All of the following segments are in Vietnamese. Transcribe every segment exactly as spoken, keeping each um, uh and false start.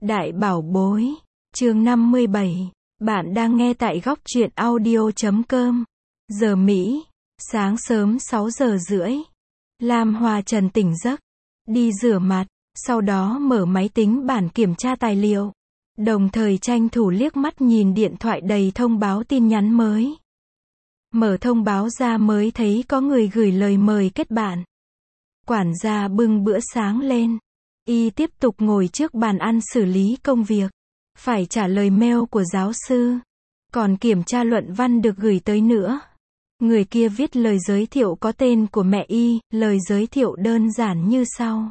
Đại bảo bối, chương năm mươi bảy, bạn đang nghe tại góc truyện audio chấm com. Giờ Mỹ, sáng sớm sáu giờ rưỡi. Lam Hoa Trần tỉnh giấc, đi rửa mặt, sau đó mở máy tính bảng kiểm tra tài liệu. Đồng thời tranh thủ liếc mắt nhìn điện thoại đầy thông báo tin nhắn mới. Mở thông báo ra mới thấy có người gửi lời mời kết bạn. Quản gia bưng bữa sáng lên. Y tiếp tục ngồi trước bàn ăn xử lý công việc. Phải trả lời mail của giáo sư. Còn kiểm tra luận văn được gửi tới nữa. Người kia viết lời giới thiệu có tên của mẹ Y, lời giới thiệu đơn giản như sau.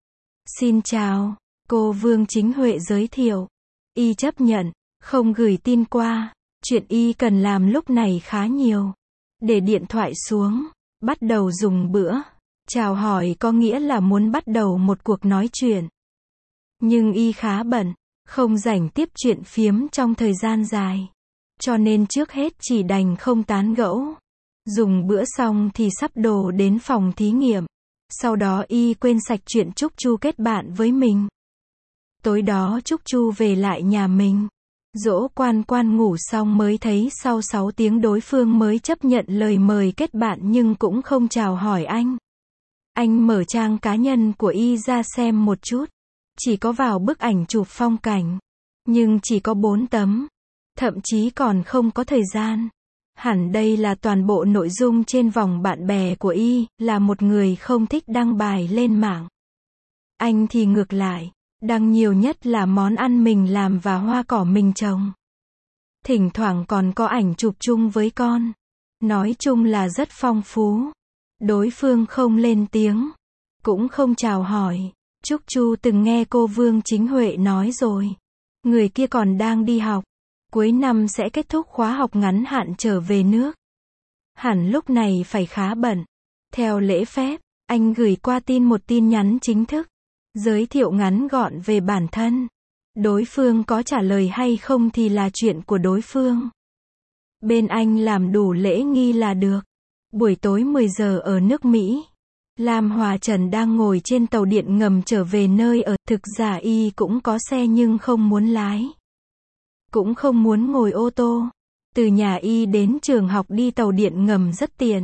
Xin chào, cô Vương Chính Huệ giới thiệu. Y chấp nhận, không gửi tin qua. Chuyện Y cần làm lúc này khá nhiều. Để điện thoại xuống, bắt đầu dùng bữa. Chào hỏi có nghĩa là muốn bắt đầu một cuộc nói chuyện. Nhưng Y khá bận, không rảnh tiếp chuyện phiếm trong thời gian dài. Cho nên trước hết chỉ đành không tán gẫu. Dùng bữa xong thì sắp đồ đến phòng thí nghiệm. Sau đó Y quên sạch chuyện Trúc Chu kết bạn với mình. Tối đó Trúc Chu về lại nhà mình. Dỗ Quan Quan ngủ xong mới thấy sau sáu tiếng đối phương mới chấp nhận lời mời kết bạn nhưng cũng không chào hỏi anh. Anh mở trang cá nhân của Y ra xem một chút. Chỉ có vào bức ảnh chụp phong cảnh. Nhưng chỉ có bốn tấm. Thậm chí còn không có thời gian. Hẳn đây là toàn bộ nội dung trên vòng bạn bè của Y, là một người không thích đăng bài lên mạng. Anh thì ngược lại, đăng nhiều nhất là món ăn mình làm và hoa cỏ mình trồng. Thỉnh thoảng còn có ảnh chụp chung với con. Nói chung là rất phong phú. Đối phương không lên tiếng, cũng không chào hỏi. Trúc Chu từng nghe cô Vương Chính Huệ nói rồi. Người kia còn đang đi học. Cuối năm sẽ kết thúc khóa học ngắn hạn trở về nước. Hẳn lúc này phải khá bận. Theo lễ phép, anh gửi qua tin một tin nhắn chính thức. Giới thiệu ngắn gọn về bản thân. Đối phương có trả lời hay không thì là chuyện của đối phương. Bên anh làm đủ lễ nghi là được. Buổi tối mười giờ ở nước Mỹ. Lam Hoa Trần đang ngồi trên tàu điện ngầm trở về nơi ở. Thực ra Y cũng có xe nhưng không muốn lái. Cũng không muốn ngồi ô tô. Từ nhà Y đến trường học đi tàu điện ngầm rất tiện.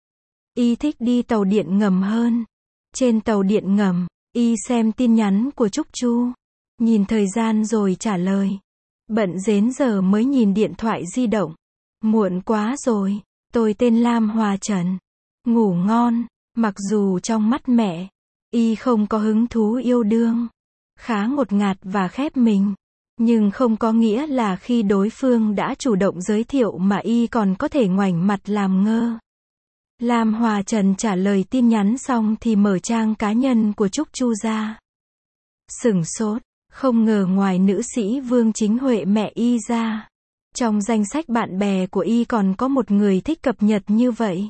Y thích đi tàu điện ngầm hơn. Trên tàu điện ngầm, Y xem tin nhắn của Trúc Chu. Nhìn thời gian rồi trả lời. Bận đến giờ mới nhìn điện thoại di động. Muộn quá rồi. Tôi tên Lam Hoa Trần. Ngủ ngon. Mặc dù trong mắt mẹ, Y không có hứng thú yêu đương. Khá ngột ngạt và khép mình. Nhưng không có nghĩa là khi đối phương đã chủ động giới thiệu mà Y còn có thể ngoảnh mặt làm ngơ. Lam Hoa Trần trả lời tin nhắn xong thì mở trang cá nhân của Trúc Chu ra. Sửng sốt, không ngờ ngoài nữ sĩ Vương Chính Huệ mẹ Y ra. Trong danh sách bạn bè của Y còn có một người thích cập nhật như vậy.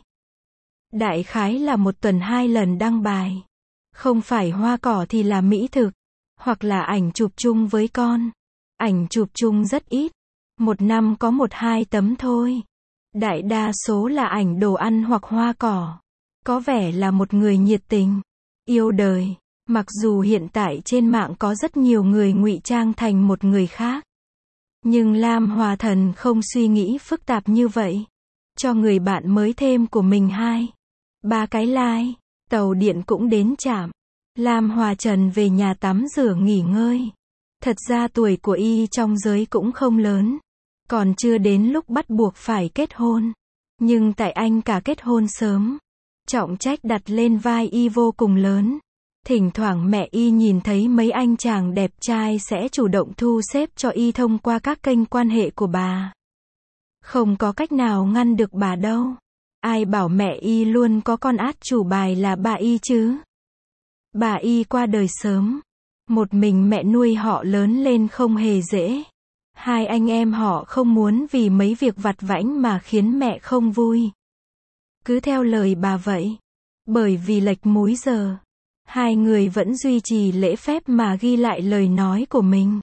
Đại khái là một tuần hai lần đăng bài. Không phải hoa cỏ thì là mỹ thực. Hoặc là ảnh chụp chung với con. Ảnh chụp chung rất ít. Một năm có một hai tấm thôi. Đại đa số là ảnh đồ ăn hoặc hoa cỏ. Có vẻ là một người nhiệt tình. Yêu đời. Mặc dù hiện tại trên mạng có rất nhiều người ngụy trang thành một người khác. Nhưng Lam Hoa Thần không suy nghĩ phức tạp như vậy. Cho người bạn mới thêm của mình hai. Ba cái like. Tàu điện cũng đến trạm. Lam Hoa Trần về nhà tắm rửa nghỉ ngơi. Thật ra tuổi của Y trong giới cũng không lớn. Còn chưa đến lúc bắt buộc phải kết hôn. Nhưng tại anh cả kết hôn sớm. Trọng trách đặt lên vai Y vô cùng lớn. Thỉnh thoảng mẹ Y nhìn thấy mấy anh chàng đẹp trai sẽ chủ động thu xếp cho Y thông qua các kênh quan hệ của bà. Không có cách nào ngăn được bà đâu. Ai bảo mẹ Y luôn có con át chủ bài là bà Y chứ. Bà Y qua đời sớm. Một mình mẹ nuôi họ lớn lên không hề dễ. Hai anh em họ không muốn vì mấy việc vặt vãnh mà khiến mẹ không vui. Cứ theo lời bà vậy. Bởi vì lệch múi giờ. Hai người vẫn duy trì lễ phép mà ghi lại lời nói của mình.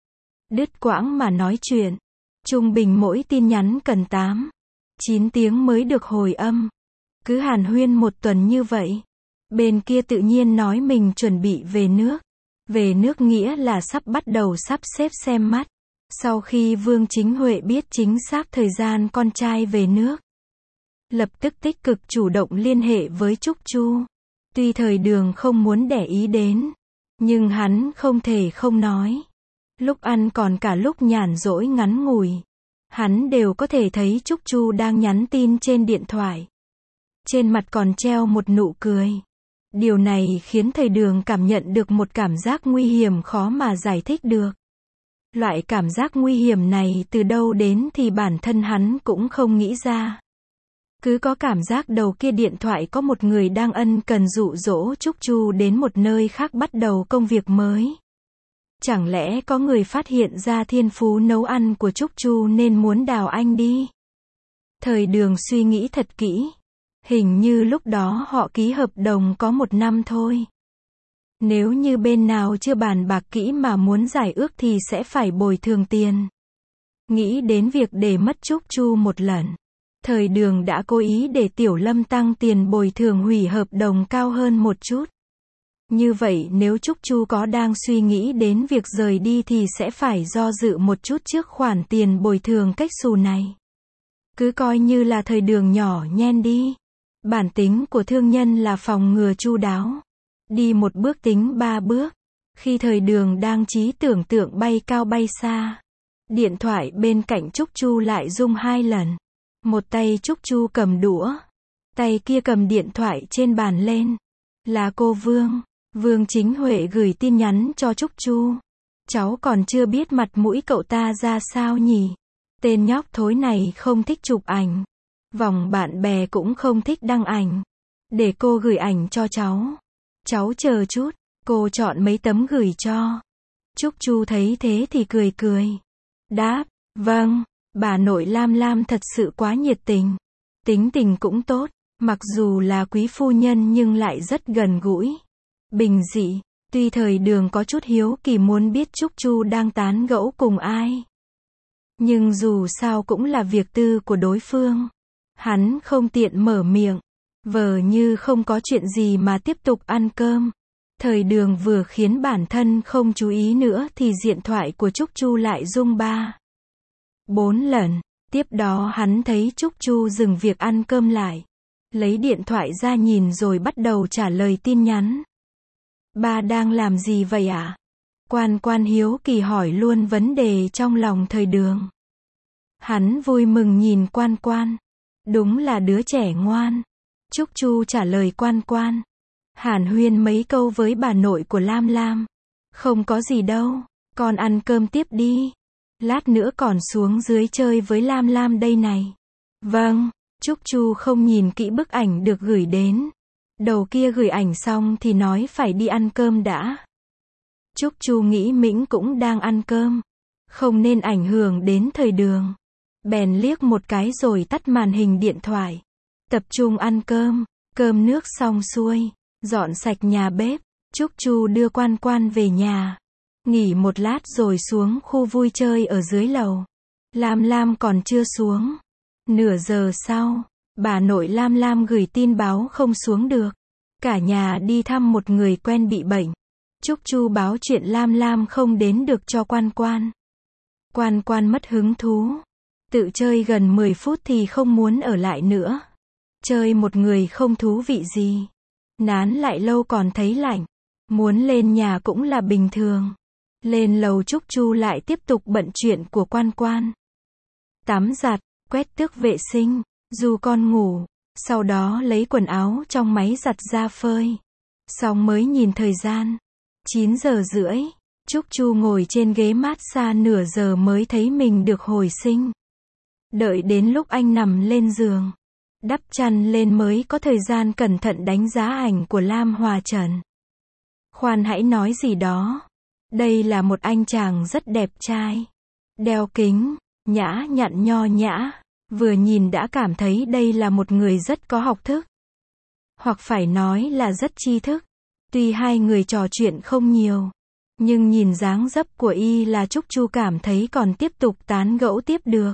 Đứt quãng mà nói chuyện. Trung bình mỗi tin nhắn cần tám, chín tiếng mới được hồi âm. Cứ hàn huyên một tuần như vậy. Bên kia tự nhiên nói mình chuẩn bị về nước. Về nước nghĩa là sắp bắt đầu sắp xếp xem mắt. Sau khi Vương Chính Huệ biết chính xác thời gian con trai về nước, lập tức tích cực chủ động liên hệ với Trúc Chu. Tuy thời Đường không muốn để ý đến, nhưng hắn không thể không nói. Lúc ăn còn cả lúc nhàn rỗi ngắn ngủi, hắn đều có thể thấy Trúc Chu đang nhắn tin trên điện thoại. Trên mặt còn treo một nụ cười. Điều này khiến thời Đường cảm nhận được một cảm giác nguy hiểm khó mà giải thích được. Loại cảm giác nguy hiểm này từ đâu đến thì bản thân hắn cũng không nghĩ ra. Cứ có cảm giác đầu kia điện thoại có một người đang ân cần dụ dỗ Trúc Chu đến một nơi khác bắt đầu công việc mới. Chẳng lẽ có người phát hiện ra thiên phú nấu ăn của Trúc Chu nên muốn đào anh đi? Thời Đường suy nghĩ thật kỹ. Hình như lúc đó họ ký hợp đồng có một năm thôi. Nếu như bên nào chưa bàn bạc kỹ mà muốn giải ước thì sẽ phải bồi thường tiền. Nghĩ đến việc để mất Trúc Chu một lần, thời Đường đã cố ý để Tiểu Lâm tăng tiền bồi thường hủy hợp đồng cao hơn một chút. Như vậy nếu Trúc Chu có đang suy nghĩ đến việc rời đi thì sẽ phải do dự một chút trước khoản tiền bồi thường cách xù này. Cứ coi như là thời Đường nhỏ nhen đi. Bản tính của thương nhân là phòng ngừa chu đáo. Đi một bước tính ba bước. Khi thời Đường đang trí tưởng tượng bay cao bay xa, điện thoại bên cạnh Trúc Chu lại rung hai lần. Một tay Trúc Chu cầm đũa, tay kia cầm điện thoại trên bàn lên. Là cô Vương. Vương Chính Huệ gửi tin nhắn cho Trúc Chu. Cháu còn chưa biết mặt mũi cậu ta ra sao nhỉ? Tên nhóc thối này không thích chụp ảnh. Vòng bạn bè cũng không thích đăng ảnh. Để cô gửi ảnh cho cháu. Cháu chờ chút, cô chọn mấy tấm gửi cho. Trúc Chu thấy thế thì cười cười. Đáp, vâng, bà nội Lam Lam thật sự quá nhiệt tình. Tính tình cũng tốt, mặc dù là quý phu nhân nhưng lại rất gần gũi. Bình dị, tuy thời Đường có chút hiếu kỳ muốn biết Trúc Chu đang tán gẫu cùng ai. Nhưng dù sao cũng là việc tư của đối phương. Hắn không tiện mở miệng. Vờ như không có chuyện gì mà tiếp tục ăn cơm. Thời Đường vừa khiến bản thân không chú ý nữa thì điện thoại của Trúc Chu lại rung ba, bốn lần. Tiếp đó hắn thấy Trúc Chu dừng việc ăn cơm lại. Lấy điện thoại ra nhìn rồi bắt đầu trả lời tin nhắn. Ba đang làm gì vậy ạ? À? Quan Quan hiếu kỳ hỏi luôn vấn đề trong lòng thời Đường. Hắn vui mừng nhìn Quan Quan. Đúng là đứa trẻ ngoan. Trúc Chu trả lời Quan Quan. Hàn huyên mấy câu với bà nội của Lam Lam. Không có gì đâu, con ăn cơm tiếp đi. Lát nữa còn xuống dưới chơi với Lam Lam đây này. Vâng, Trúc Chu không nhìn kỹ bức ảnh được gửi đến. Đầu kia gửi ảnh xong thì nói phải đi ăn cơm đã. Trúc Chu nghĩ Mĩnh cũng đang ăn cơm. Không nên ảnh hưởng đến thời Đường. Bèn liếc một cái rồi tắt màn hình điện thoại. Tập trung ăn cơm. Cơm nước xong xuôi. Dọn sạch nhà bếp. Trúc Chu đưa Quan Quan về nhà. Nghỉ một lát rồi xuống khu vui chơi ở dưới lầu. Lam Lam còn chưa xuống. Nửa giờ sau, bà nội Lam Lam gửi tin báo không xuống được. Cả nhà đi thăm một người quen bị bệnh. Trúc Chu báo chuyện Lam Lam không đến được cho Quan Quan. Quan Quan mất hứng thú. Tự chơi gần mười phút thì không muốn ở lại nữa. Chơi một người không thú vị gì. Nán lại lâu còn thấy lạnh. Muốn lên nhà cũng là bình thường. Lên lầu Trúc Chu lại tiếp tục bận chuyện của Quan Quan. Tắm giặt, quét tước vệ sinh, dù con ngủ. Sau đó lấy quần áo trong máy giặt ra phơi. Xong mới nhìn thời gian. chín giờ rưỡi. Trúc Chu ngồi trên ghế massage nửa giờ mới thấy mình được hồi sinh. Đợi đến lúc anh nằm lên giường, đắp chăn lên mới có thời gian cẩn thận đánh giá ảnh của Lam Hòa Trần. Khoan hãy nói gì đó. Đây là một anh chàng rất đẹp trai. Đeo kính, nhã nhặn nho nhã. Vừa nhìn đã cảm thấy đây là một người rất có học thức. Hoặc phải nói là rất tri thức. Tuy hai người trò chuyện không nhiều, nhưng nhìn dáng dấp của y là Trúc Chu cảm thấy còn tiếp tục tán gẫu tiếp được.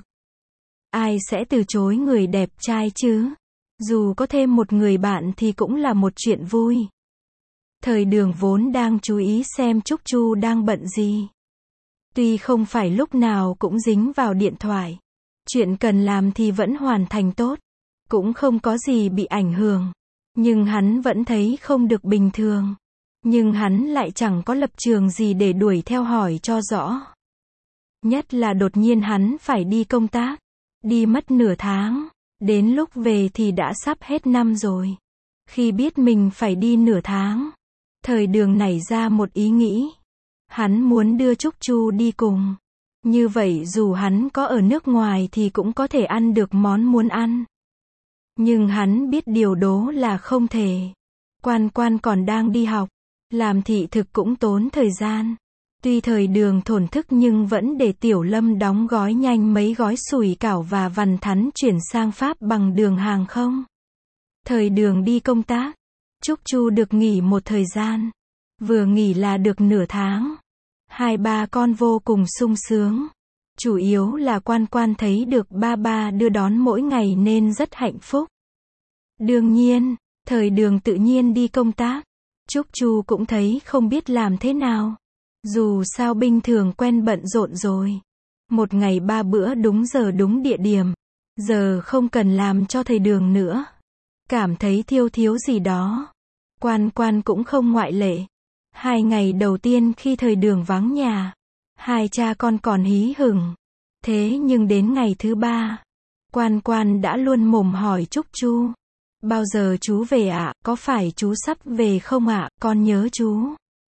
Ai sẽ từ chối người đẹp trai chứ? Dù có thêm một người bạn thì cũng là một chuyện vui. Thời Đường vốn đang chú ý xem Trúc Chu đang bận gì. Tuy không phải lúc nào cũng dính vào điện thoại, chuyện cần làm thì vẫn hoàn thành tốt, cũng không có gì bị ảnh hưởng, nhưng hắn vẫn thấy không được bình thường. Nhưng hắn lại chẳng có lập trường gì để đuổi theo hỏi cho rõ. Nhất là đột nhiên hắn phải đi công tác, đi mất nửa tháng, đến lúc về thì đã sắp hết năm rồi. Khi biết mình phải đi nửa tháng, Thời Đường nảy ra một ý nghĩ. Hắn muốn đưa Trúc Chu đi cùng. Như vậy dù hắn có ở nước ngoài thì cũng có thể ăn được món muốn ăn. Nhưng hắn biết điều đó là không thể. Quan Quan còn đang đi học, làm thị thực cũng tốn thời gian. Tuy Thời Đường thổn thức nhưng vẫn để Tiểu Lâm đóng gói nhanh mấy gói sủi cảo và vằn thắn chuyển sang Pháp bằng đường hàng không. Thời Đường đi công tác, Trúc Chu được nghỉ một thời gian. Vừa nghỉ là được nửa tháng. Hai ba con vô cùng sung sướng. Chủ yếu là Quan Quan thấy được ba ba đưa đón mỗi ngày nên rất hạnh phúc. Đương nhiên, Thời Đường tự nhiên đi công tác. Trúc Chu cũng thấy không biết làm thế nào. Dù sao bình thường quen bận rộn rồi. Một ngày ba bữa đúng giờ đúng địa điểm. Giờ không cần làm cho Thời Đường nữa. Cảm thấy thiếu thiếu gì đó. Quan Quan cũng không ngoại lệ. Hai ngày đầu tiên khi Thời Đường vắng nhà, hai cha con còn hí hửng. Thế nhưng đến ngày thứ ba, Quan Quan đã luôn mồm hỏi Trúc Chu. Bao giờ chú về ạ? Có phải chú sắp về không ạ? Con nhớ chú.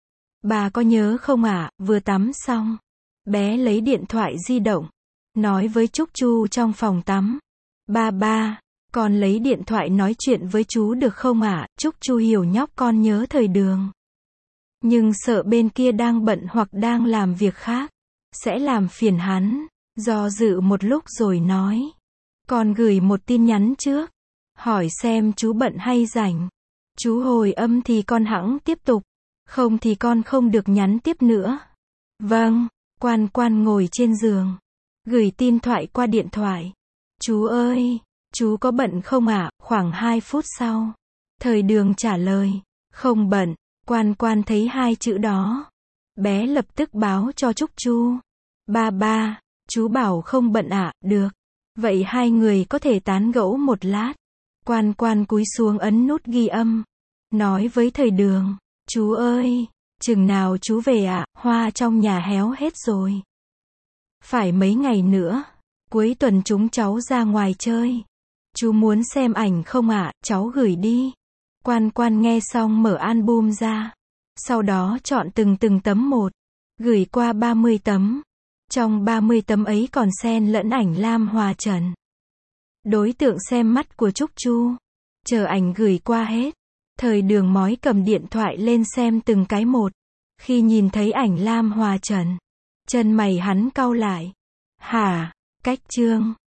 Bà có nhớ không ạ? Vừa tắm xong, bé lấy điện thoại di động, nói với Trúc Chu trong phòng tắm. Ba ba, con lấy điện thoại nói chuyện với chú được không ạ? Trúc Chu hiểu nhóc con nhớ Thời Đường. Nhưng sợ bên kia đang bận hoặc đang làm việc khác, sẽ làm phiền hắn. Do dự một lúc rồi nói. Con gửi một tin nhắn trước. Hỏi xem chú bận hay rảnh. Chú hồi âm thì con hẵng tiếp tục. Không thì con không được nhắn tiếp nữa. Vâng, Quan Quan ngồi trên giường. Gửi tin thoại qua điện thoại. Chú ơi, chú có bận không ạ? Khoảng hai phút sau, Thời Đường trả lời. Không bận. Quan Quan thấy hai chữ đó. Bé lập tức báo cho Trúc Chu. Ba ba, chú bảo không bận ạ, được. Vậy hai người có thể tán gẫu một lát. Quan Quan cúi xuống ấn nút ghi âm. Nói với Thời Đường. Chú ơi, chừng nào chú về ạ, hoa trong nhà héo hết rồi. Phải mấy ngày nữa. Cuối tuần chúng cháu ra ngoài chơi. Chú muốn xem ảnh không ạ, cháu gửi đi. Quan Quan nghe xong mở album ra. Sau đó chọn từng từng tấm một. Gửi qua ba mươi tấm. Trong ba mươi tấm ấy còn xen lẫn ảnh Lam Hòa Trần. Đối tượng xem mắt của Trúc Chu. Chờ ảnh gửi qua hết. Thời Đường mói cầm điện thoại lên xem từng cái một. Khi nhìn thấy ảnh Lam Hòa Trần, chân mày hắn cau lại. Hả? Cách chương.